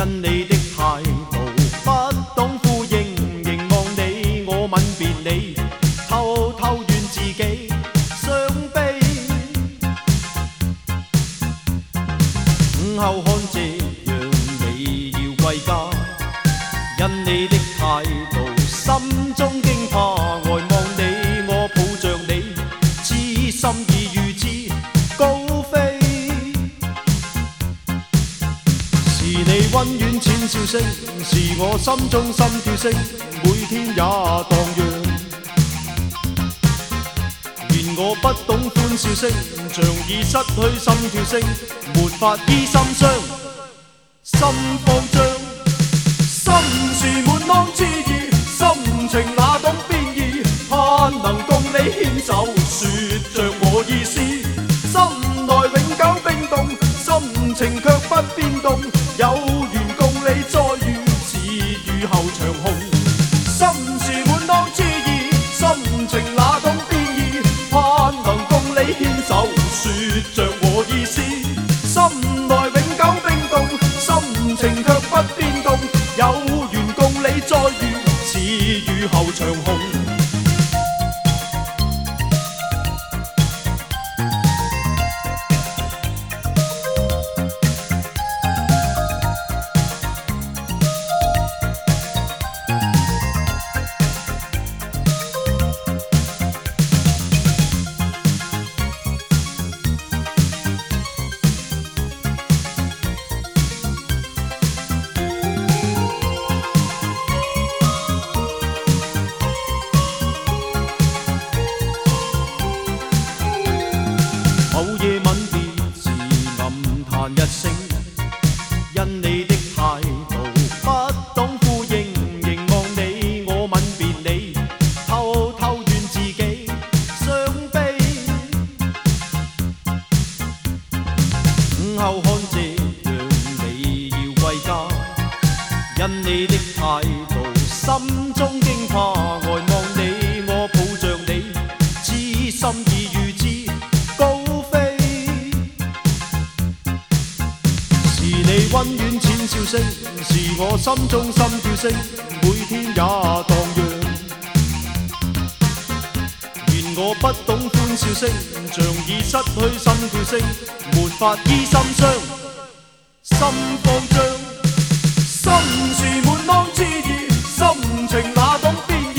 因你的態度不懂呼應，凝望你我吻別你，偷偷怨自己傷悲。午後看這樣你要歸家，因你的態度心中驚怕，呆望你我抱着你，痴心已預知高飛。是你溫婉淺笑聲，是我心中心跳聲，每天也蕩漾。願我不懂歡笑聲，像已失去心跳聲，沒法醫心傷，心慌張，心事滿腔痴意，心情哪懂變異，盼能共你牽手，說着我意思，心內永久冰凍，心情卻不變動，有緣共你再遇，似雨後長虹。心事滿腔痴意，心情哪懂變異，盼能共你牽手，說着我意思，心內永久冰凍，心情卻不變動，有緣共你再遇，似雨後長虹。某夜吻別時暗嘆一聲，因你的態度不懂呼應，凝望你我吻別你，偷偷怨自己傷悲。午後看這樣你要歸家，因你的態度心中驚怕，呆望你我抱着你，痴心已預知高飛。是你溫婉淺笑聲，是我心中心跳聲，每天也蕩漾。願我不懂歡笑聲，像已失去心跳聲，沒法醫心傷，心慌張，心事滿腔痴意，心情哪懂變